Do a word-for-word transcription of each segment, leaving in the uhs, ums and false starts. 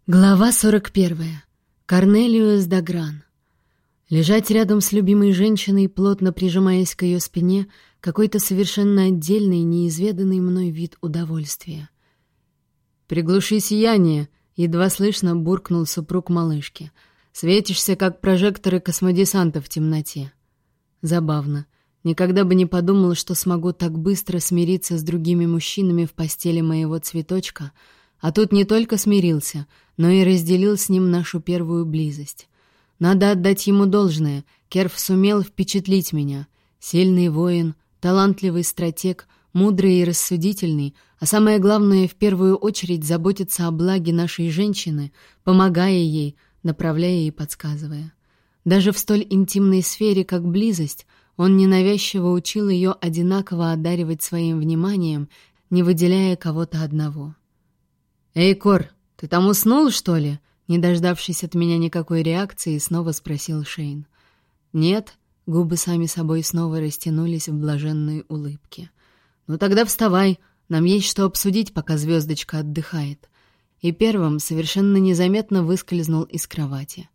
Глава сорок первая. Корнелиус Дагран. Лежать рядом с любимой женщиной, плотно прижимаясь к ее спине, какой-то совершенно отдельный, неизведанный мной вид удовольствия. «Приглуши сияние», — едва слышно буркнул супруг малышки. «Светишься, как прожекторы космодесанта в темноте». Забавно. Никогда бы не подумал, что смогу так быстро смириться с другими мужчинами в постели моего цветочка, а тут не только смирился, но и разделил с ним нашу первую близость. Надо отдать ему должное, Керф сумел впечатлить меня. Сильный воин, талантливый стратег, мудрый и рассудительный, а самое главное, в первую очередь заботится о благе нашей женщины, помогая ей, направляя и подсказывая. Даже в столь интимной сфере, как близость, он ненавязчиво учил ее одинаково одаривать своим вниманием, не выделяя кого-то одного. «Эй, Кор, ты там уснул, что ли?» Не дождавшись от меня никакой реакции, снова спросил Шейн. «Нет», — губы сами собой снова растянулись в блаженной улыбке. «Ну тогда вставай, нам есть что обсудить, пока звездочка отдыхает». И первым совершенно незаметно выскользнул из кровати.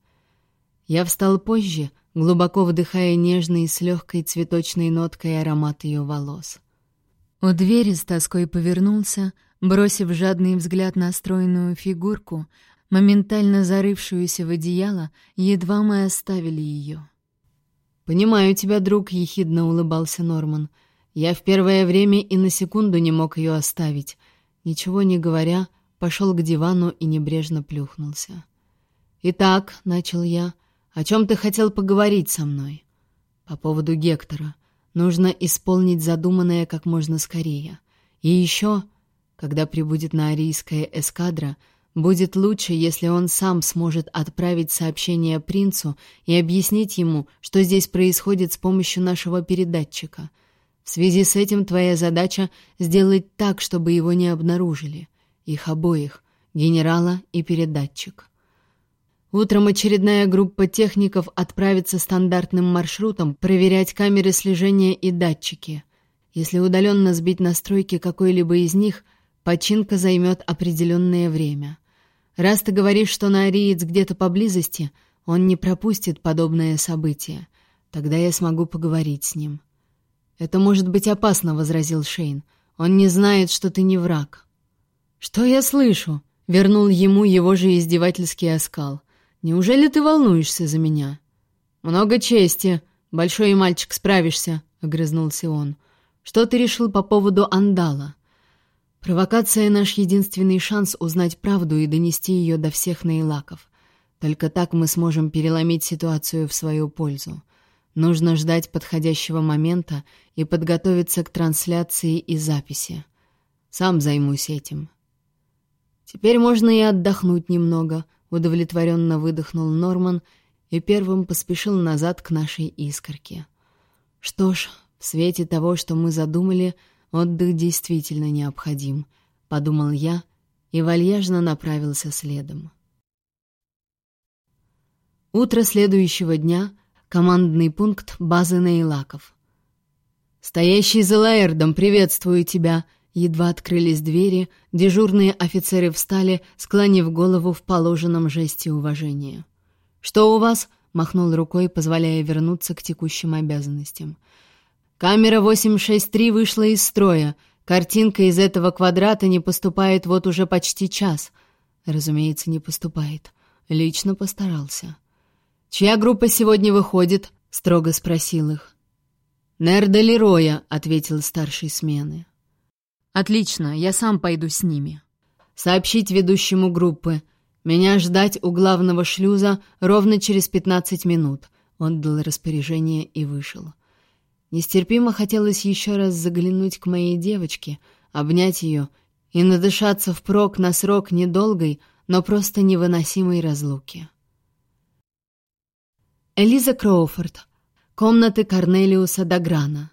Я встал позже, глубоко вдыхая нежный с легкой цветочной ноткой аромат ее волос. У двери с тоской повернулся, бросив жадный взгляд на стройную фигурку, моментально зарывшуюся в одеяло, едва мы оставили ее. «Понимаю тебя, друг», — ехидно улыбался Норман. «Я в первое время и на секунду не мог ее оставить». Ничего не говоря, пошел к дивану и небрежно плюхнулся. «Итак», — начал я, — «о чем ты хотел поговорить со мной?» «По поводу Гектора. Нужно исполнить задуманное как можно скорее. И еще...» Когда прибудет наорийская эскадра, будет лучше, если он сам сможет отправить сообщение принцу и объяснить ему, что здесь происходит с помощью нашего передатчика. В связи с этим твоя задача — сделать так, чтобы его не обнаружили. Их обоих, генерала и передатчик. Утром очередная группа техников отправится стандартным маршрутом проверять камеры слежения и датчики. Если удаленно сбить настройки какой-либо из них — починка займет определенное время. Раз ты говоришь, что наориец где-то поблизости, он не пропустит подобное событие. Тогда я смогу поговорить с ним». «Это может быть опасно», — возразил Шейн. «Он не знает, что ты не враг». «Что я слышу?» — вернул ему его же издевательский оскал. «Неужели ты волнуешься за меня?» «Много чести. Большой мальчик, справишься», — огрызнулся он. «Что ты решил по поводу Андала?» Провокация — наш единственный шанс узнать правду и донести ее до всех наилаков. Только так мы сможем переломить ситуацию в свою пользу. Нужно ждать подходящего момента и подготовиться к трансляции и записи. Сам займусь этим. Теперь можно и отдохнуть немного, удовлетворенно выдохнул Норман и первым поспешил назад к нашей искорке. Что ж, в свете того, что мы задумали, отдых действительно необходим, подумал я и вальяжно направился следом. Утро следующего дня, командный пункт базы Нейлаков. «Стоящий за Лаэрдом, приветствую тебя!» Едва открылись двери, дежурные офицеры встали, склонив голову в положенном жесте уважения. «Что у вас?» — махнул рукой, позволяя вернуться к текущим обязанностям. «Камера восемь шесть три вышла из строя. Картинка из этого квадрата не поступает вот уже почти час». «Разумеется, не поступает. Лично постарался». «Чья группа сегодня выходит?» — строго спросил их. «Нерда Лероя», — ответил старший смены. «Отлично, я сам пойду с ними». «Сообщить ведущему группы. Меня ждать у главного шлюза ровно через пятнадцать минут». Он дал распоряжение и вышел. Нестерпимо хотелось еще раз заглянуть к моей девочке, обнять ее и надышаться впрок на срок недолгой, но просто невыносимой разлуки. Элиза Кроуфорд. Комнаты Корнелиуса Даграна.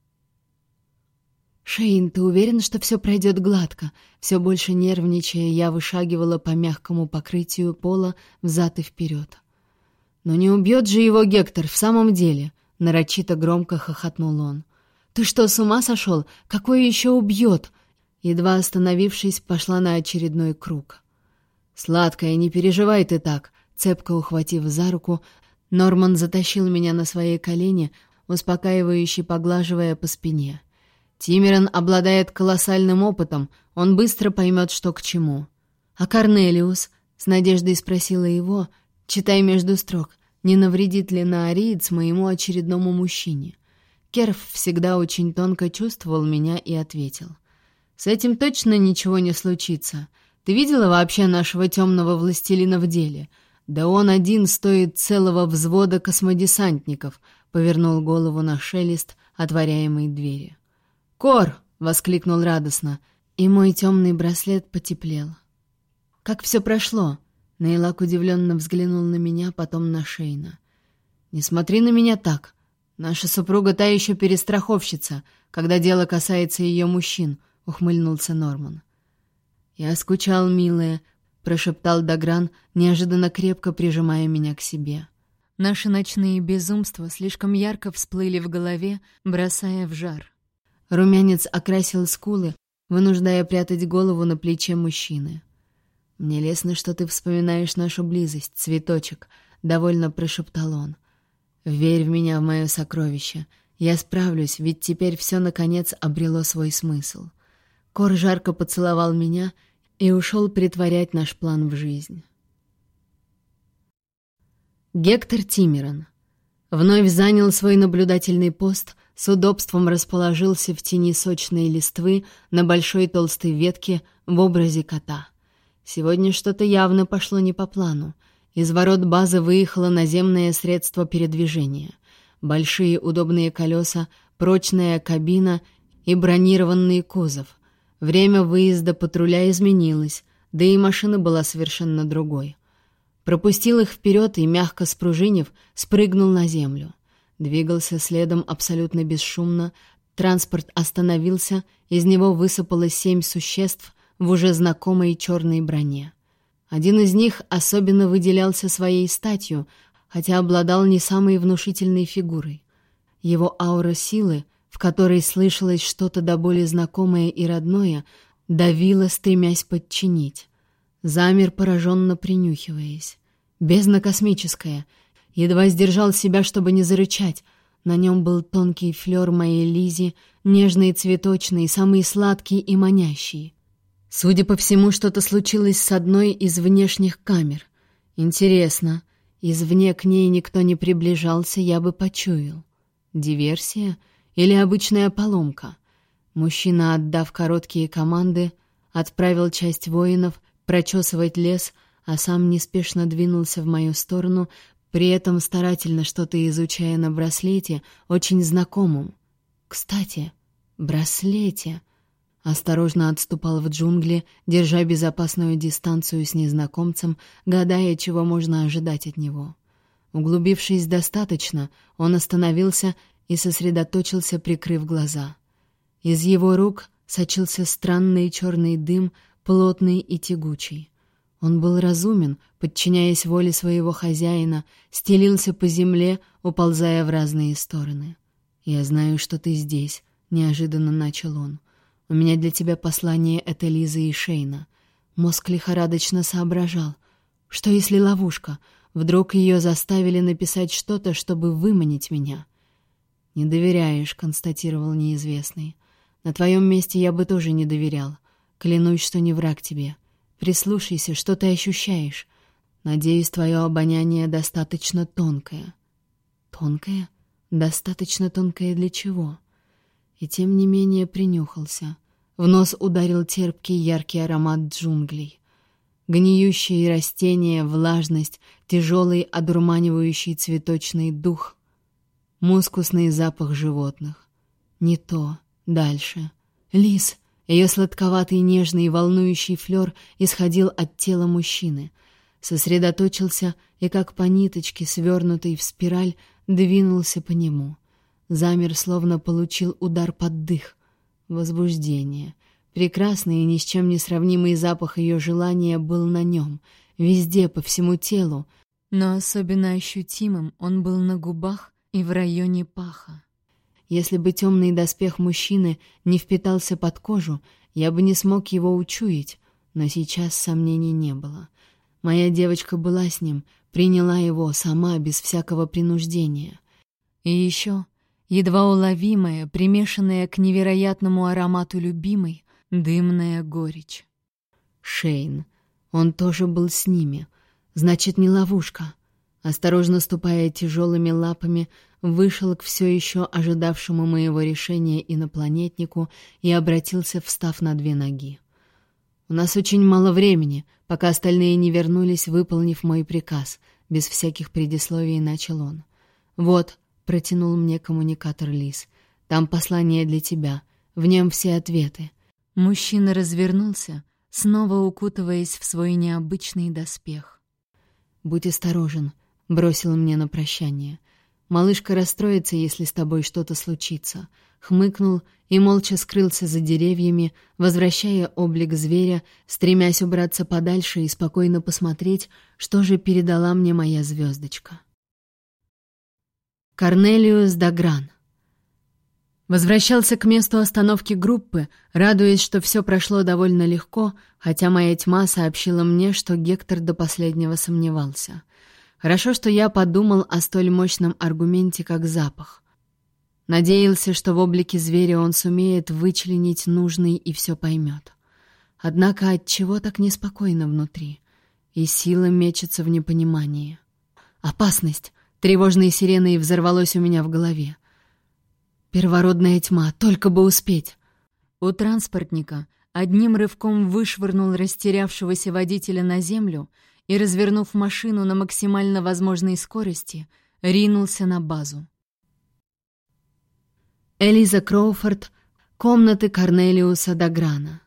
«Шейн, ты уверен, что все пройдет гладко?» Все больше нервничая, я вышагивала по мягкому покрытию пола взад и вперед. «Но не убьет же его Гектор в самом деле?» Нарочито громко хохотнул он. «Ты что, с ума сошел? Какой еще убьет?» Едва остановившись, пошла на очередной круг. «Сладкая, не переживай ты так», — цепко ухватив за руку, Норман затащил меня на свои колени, успокаивающе поглаживая по спине. «Тимиран обладает колоссальным опытом, он быстро поймет, что к чему». «А Корнелиус?» — с надеждой спросила его, читай между строк, не навредит ли наариец моему очередному мужчине. Керф всегда очень тонко чувствовал меня и ответил. «С этим точно ничего не случится. Ты видела вообще нашего темного властелина в деле? Да он один стоит целого взвода космодесантников», — повернул голову на шелест отворяемой двери. «Кор!» — воскликнул радостно, и мой темный браслет потеплел. «Как все прошло?» — Нейлак удивленно взглянул на меня, потом на Шейна. «Не смотри на меня так. Наша супруга та еще перестраховщица, когда дело касается ее мужчин», — ухмыльнулся Норман. «Я скучал, милая», — прошептал Дагран, неожиданно крепко прижимая меня к себе. Наши ночные безумства слишком ярко всплыли в голове, бросая в жар. Румянец окрасил скулы, вынуждая прятать голову на плече мужчины. «Мне лестно, что ты вспоминаешь нашу близость, цветочек», — довольно прошептал он. «Верь в меня, в мое сокровище. Я справлюсь, ведь теперь все, наконец, обрело свой смысл». Кор жарко поцеловал меня и ушел претворять наш план в жизнь. Гектор Тимиран вновь занял свой наблюдательный пост, с удобством расположился в тени сочной листвы на большой толстой ветке в образе кота. Сегодня что-то явно пошло не по плану. Из ворот базы выехало наземное средство передвижения. Большие удобные колеса, прочная кабина и бронированный кузов. Время выезда патруля изменилось, да и машина была совершенно другой. Пропустил их вперед и, мягко спружинив, спрыгнул на землю. Двигался следом абсолютно бесшумно, транспорт остановился, из него высыпало семь существ в уже знакомой черной броне. Один из них особенно выделялся своей статью, хотя обладал не самой внушительной фигурой. Его аура силы, в которой слышалось что-то до боли знакомое и родное, давила, стремясь подчинить. Замер, пораженно принюхиваясь. Бездна космическая. Едва сдержал себя, чтобы не зарычать. На нем был тонкий флер моей Лизи, нежный, цветочный, самый сладкий и манящий. Судя по всему, что-то случилось с одной из внешних камер. Интересно, извне к ней никто не приближался, я бы почуял. Диверсия или обычная поломка? Мужчина, отдав короткие команды, отправил часть воинов прочесывать лес, а сам неспешно двинулся в мою сторону, при этом старательно что-то изучая на браслете, очень знакомом. Кстати, браслете. Осторожно отступал в джунгли, держа безопасную дистанцию с незнакомцем, гадая, чего можно ожидать от него. Углубившись достаточно, он остановился и сосредоточился, прикрыв глаза. Из его рук сочился странный черный дым, плотный и тягучий. Он был разумен, подчиняясь воле своего хозяина, стелился по земле, уползая в разные стороны. «Я знаю, что ты здесь», — неожиданно начал он. «У меня для тебя послание от Элизы и Шейна». Мозг лихорадочно соображал. Что если ловушка? Вдруг ее заставили написать что-то, чтобы выманить меня? «Не доверяешь», — констатировал неизвестный. «На твоем месте я бы тоже не доверял. Клянусь, что не враг тебе. Прислушайся, что ты ощущаешь. Надеюсь, твое обоняние достаточно тонкое». «Тонкое? Достаточно тонкое для чего?» И тем не менее принюхался. В нос ударил терпкий яркий аромат джунглей. Гниющие растения, влажность, тяжелый одурманивающий цветочный дух, мускусный запах животных. Не то. Дальше. Лис. Ее сладковатый, нежный, волнующий флер исходил от тела мужчины. Сосредоточился и, как по ниточке, свернутой в спираль, двинулся по нему. Замер, словно получил удар под дых. Возбуждение. Прекрасный и ни с чем не сравнимый запах ее желания был на нем, везде, по всему телу, но особенно ощутимым он был на губах и в районе паха. Если бы темный доспех мужчины не впитался под кожу, я бы не смог его учуять, но сейчас сомнений не было. Моя девочка была с ним, приняла его сама, без всякого принуждения. И еще едва уловимая, примешанная к невероятному аромату любимой, дымная горечь. Шейн. Он тоже был с ними. Значит, не ловушка. Осторожно ступая тяжелыми лапами, вышел к все еще ожидавшему моего решения инопланетнику и обратился, встав на две ноги. «У нас очень мало времени, пока остальные не вернулись, выполнив мой приказ», — без всяких предисловий начал он. «Вот», — протянул мне коммуникатор Лис, — «там послание для тебя, в нем все ответы». Мужчина развернулся, снова укутываясь в свой необычный доспех. «Будь осторожен», — бросил мне на прощание. «Малышка расстроится, если с тобой что-то случится», — хмыкнул и молча скрылся за деревьями, возвращая облик зверя, стремясь убраться подальше и спокойно посмотреть, что же передала мне моя звездочка. Корнелиус Дагран. Возвращался к месту остановки группы, радуясь, что все прошло довольно легко, хотя моя тьма сообщила мне, что Гектор до последнего сомневался. Хорошо, что я подумал о столь мощном аргументе, как запах. Надеялся, что в облике зверя он сумеет вычленить нужный и все поймет. Однако отчего так неспокойно внутри? И сила мечется в непонимании. «Опасность!» — тревожной сиреной взорвалось у меня в голове. Первородная тьма, только бы успеть. У транспортника одним рывком вышвырнул растерявшегося водителя на землю и, развернув машину на максимально возможной скорости, ринулся на базу. Элиза Кроуфорд, комнаты Корнелиуса Даграна.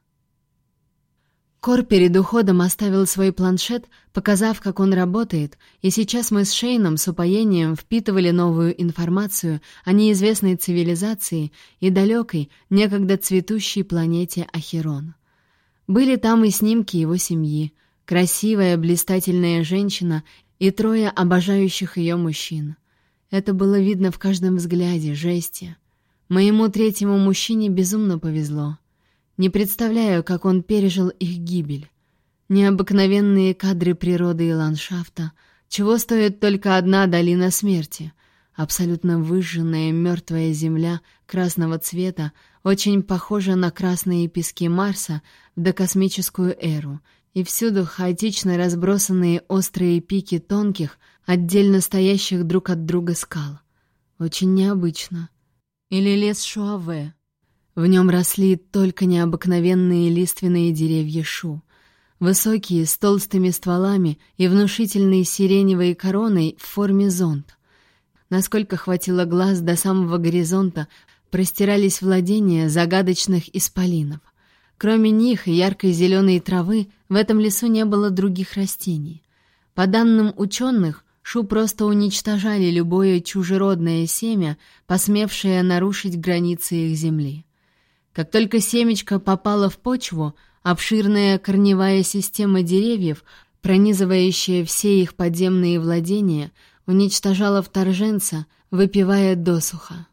Кор перед уходом оставил свой планшет, показав, как он работает, и сейчас мы с Шейном с упоением впитывали новую информацию о неизвестной цивилизации и далекой, некогда цветущей планете Ахерон. Были там и снимки его семьи, красивая, блистательная женщина и трое обожающих ее мужчин. Это было видно в каждом взгляде, жесте. Моему третьему мужчине безумно повезло. Не представляю, как он пережил их гибель. Необыкновенные кадры природы и ландшафта, чего стоит только одна долина смерти. Абсолютно выжженная мертвая земля красного цвета, очень похожа на красные пески Марса в докосмическую эру, и всюду хаотично разбросанные острые пики тонких, отдельно стоящих друг от друга скал. Очень необычно. Или лес Шуаве. В нем росли только необыкновенные лиственные деревья шу. Высокие, с толстыми стволами и внушительной сиреневой короной в форме зонта. Насколько хватило глаз, до самого горизонта простирались владения загадочных исполинов. Кроме них и яркой зеленой травы в этом лесу не было других растений. По данным ученых, шу просто уничтожали любое чужеродное семя, посмевшее нарушить границы их земли. Как только семечко попало в почву, обширная корневая система деревьев, пронизывающая все их подземные владения, уничтожала вторженца, выпивая досуха.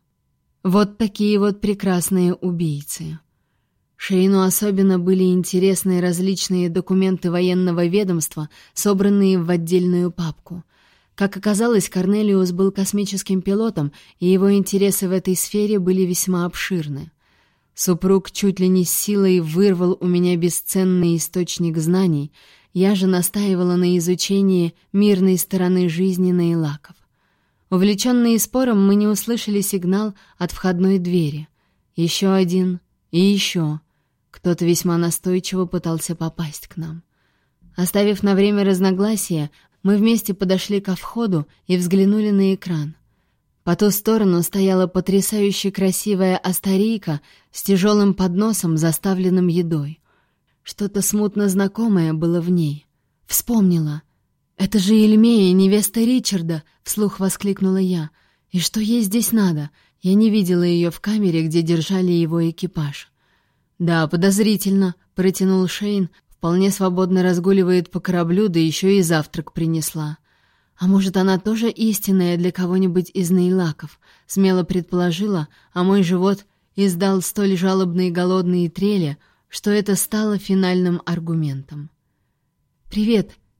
Вот такие вот прекрасные убийцы. Шейну особенно были интересны различные документы военного ведомства, собранные в отдельную папку. Как оказалось, Корнелиус был космическим пилотом, и его интересы в этой сфере были весьма обширны. Супруг чуть ли не с силой вырвал у меня бесценный источник знаний, я же настаивала на изучении мирной стороны жизни Нейлаков. Увлеченные спором, мы не услышали сигнал от входной двери. Еще один и еще. Кто-то весьма настойчиво пытался попасть к нам. Оставив на время разногласия, мы вместе подошли ко входу и взглянули на экран. По ту сторону стояла потрясающе красивая астарийка с тяжелым подносом, заставленным едой. Что-то смутно знакомое было в ней. Вспомнила. «Это же Ельмея, невеста Ричарда!» — вслух воскликнула я. «И что ей здесь надо? Я не видела ее в камере, где держали его экипаж». «Да, подозрительно», — протянул Шейн. «Вполне свободно разгуливает по кораблю, да еще и завтрак принесла». «А может, она тоже истинная для кого-нибудь из Нейлаков?» — смело предположила, а мой живот издал столь жалобные голодные трели, что это стало финальным аргументом. «Привет!» —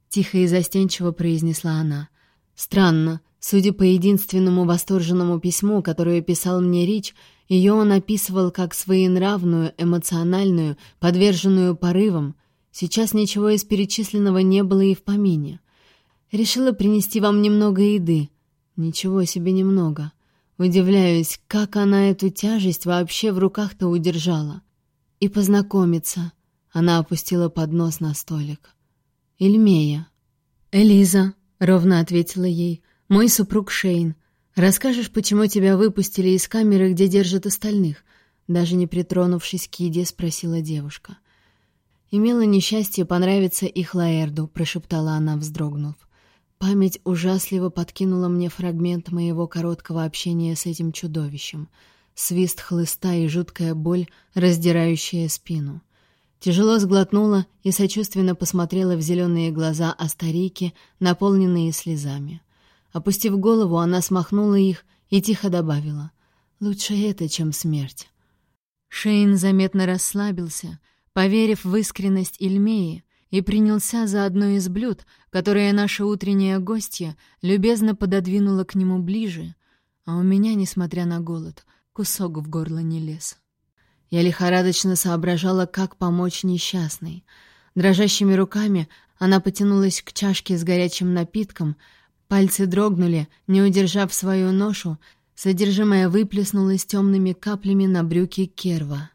— тихо и застенчиво произнесла она. «Странно. Судя по единственному восторженному письму, которое писал мне Рич, ее он описывал как своенравную, эмоциональную, подверженную порывам. Сейчас ничего из перечисленного не было и в помине. Решила принести вам немного еды. Ничего себе немного. Удивляюсь, как она эту тяжесть вообще в руках-то удержала. И познакомиться». Она опустила поднос на столик. «Ильмея». «Элиза», — ровно ответила ей, — «мой супруг Шейн. Расскажешь, почему тебя выпустили из камеры, где держат остальных?» Даже не притронувшись к еде, спросила девушка. «Имела несчастье понравиться их Лаэрду», — прошептала она, вздрогнув. Память ужасливо подкинула мне фрагмент моего короткого общения с этим чудовищем. Свист хлыста и жуткая боль, раздирающая спину. Тяжело сглотнула и сочувственно посмотрела в зеленые глаза Астарики, наполненные слезами. Опустив голову, она смахнула их и тихо добавила: «Лучше это, чем смерть». Шейн заметно расслабился, поверив в искренность Ильмеи, и принялся за одно из блюд, которое наша утренняя гостья любезно пододвинула к нему ближе, а у меня, несмотря на голод, кусок в горло не лез. Я лихорадочно соображала, как помочь несчастной. Дрожащими руками она потянулась к чашке с горячим напитком, пальцы дрогнули, не удержав свою ношу, содержимое выплеснулось темными каплями на брюки Керва.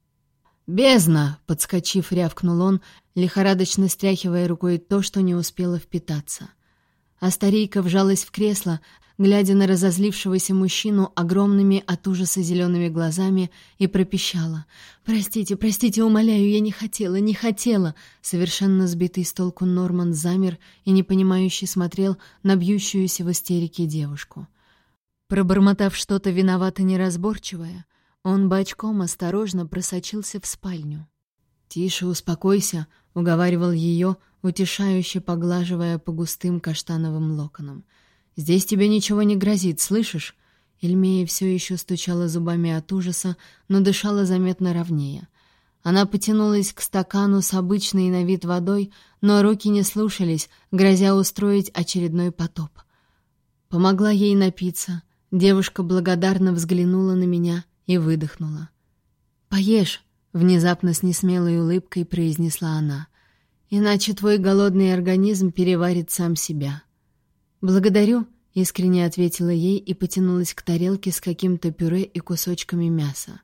«Бездна!» — подскочив, рявкнул он, лихорадочно стряхивая рукой то, что не успело впитаться. А старейка вжалась в кресло, глядя на разозлившегося мужчину огромными от ужаса зелеными глазами, и пропищала: «Простите, простите, умоляю, я не хотела, не хотела!» Совершенно сбитый с толку Норман замер и непонимающе смотрел на бьющуюся в истерике девушку. Пробормотав что-то виновато неразборчивое, он бочком осторожно просочился в спальню. «Тише, успокойся», — уговаривал ее, утешающе поглаживая по густым каштановым локонам. «Здесь тебе ничего не грозит, слышишь?» Ильмея все еще стучала зубами от ужаса, но дышала заметно ровнее. Она потянулась к стакану с обычной на вид водой, но руки не слушались, грозя устроить очередной потоп. Помогла ей напиться. Девушка благодарно взглянула на меня и выдохнула. «Поешь», — внезапно с несмелой улыбкой произнесла она, «иначе твой голодный организм переварит сам себя». «Благодарю», — искренне ответила ей и потянулась к тарелке с каким-то пюре и кусочками мяса.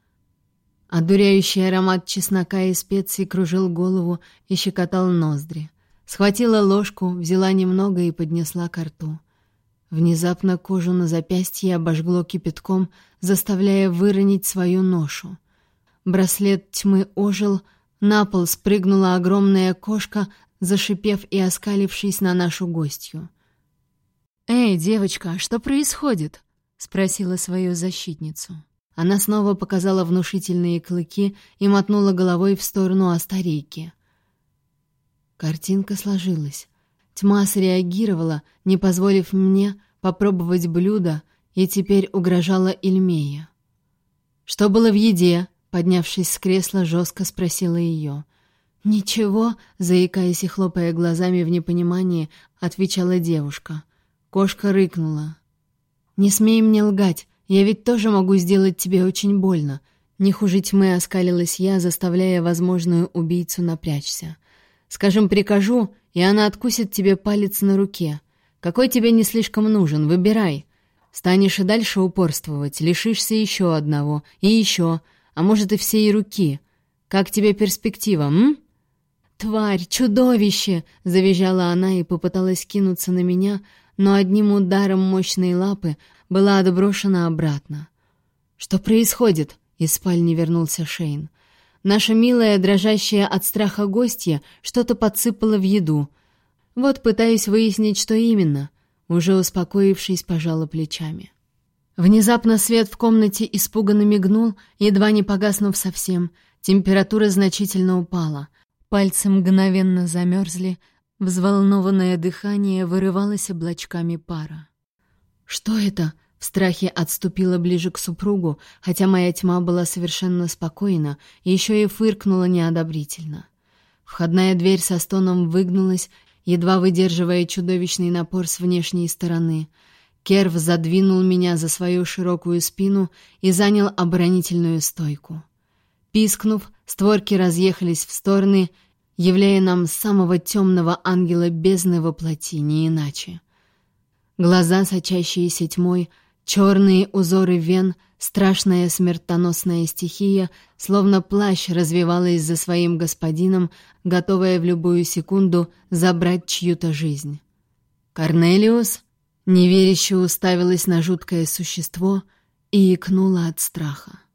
Одуряющий аромат чеснока и специй кружил голову и щекотал ноздри. Схватила ложку, взяла немного и поднесла ко рту. Внезапно кожу на запястье обожгло кипятком, заставляя выронить свою ношу. Браслет тьмы ожил, на пол спрыгнула огромная кошка, зашипев и оскалившись на нашу гостью. «Эй, девочка, что происходит?» — спросила свою защитницу. Она снова показала внушительные клыки и мотнула головой в сторону Астарейки. Картинка сложилась. Тьма среагировала, не позволив мне попробовать блюдо, и теперь угрожала Ильмея. «Что было в еде?» — поднявшись с кресла, жестко спросила ее. «Ничего», — заикаясь и хлопая глазами в непонимании, отвечала девушка. Кошка рыкнула. «Не смей мне лгать, я ведь тоже могу сделать тебе очень больно». Не хуже тьмы оскалилась я, заставляя возможную убийцу напрячься. «Скажем, прикажу, и она откусит тебе палец на руке. Какой тебе не слишком нужен, выбирай. Станешь и дальше упорствовать, лишишься еще одного, и еще, а может и всей руки. Как тебе перспектива, м?» «Тварь, чудовище!» — завизжала она и попыталась кинуться на меня, но одним ударом мощной лапы была отброшена обратно. «Что происходит?» — из спальни вернулся Шейн. Наша милая, дрожащая от страха гостья что-то подсыпала в еду. Вот пытаюсь выяснить, что именно. Уже успокоившись, пожала плечами. Внезапно свет в комнате испуганно мигнул, едва не погаснув совсем. Температура значительно упала. Пальцы мгновенно замерзли, взволнованное дыхание вырывалось облачками пара. «Что это?» — в страхе отступила ближе к супругу, хотя моя тьма была совершенно спокойна, и еще и фыркнула неодобрительно. Входная дверь со стоном выгнулась, едва выдерживая чудовищный напор с внешней стороны. Керв задвинул меня за свою широкую спину и занял оборонительную стойку. Пискнув, створки разъехались в стороны, являя нам самого темного ангела бездны во плоти, не иначе. Глаза, сочащиеся тьмой, черные узоры вен, страшная смертоносная стихия, словно плащ развивалась за своим господином, готовая в любую секунду забрать чью-то жизнь. «Корнелиус?» неверяще уставилась на жуткое существо и икнула от страха.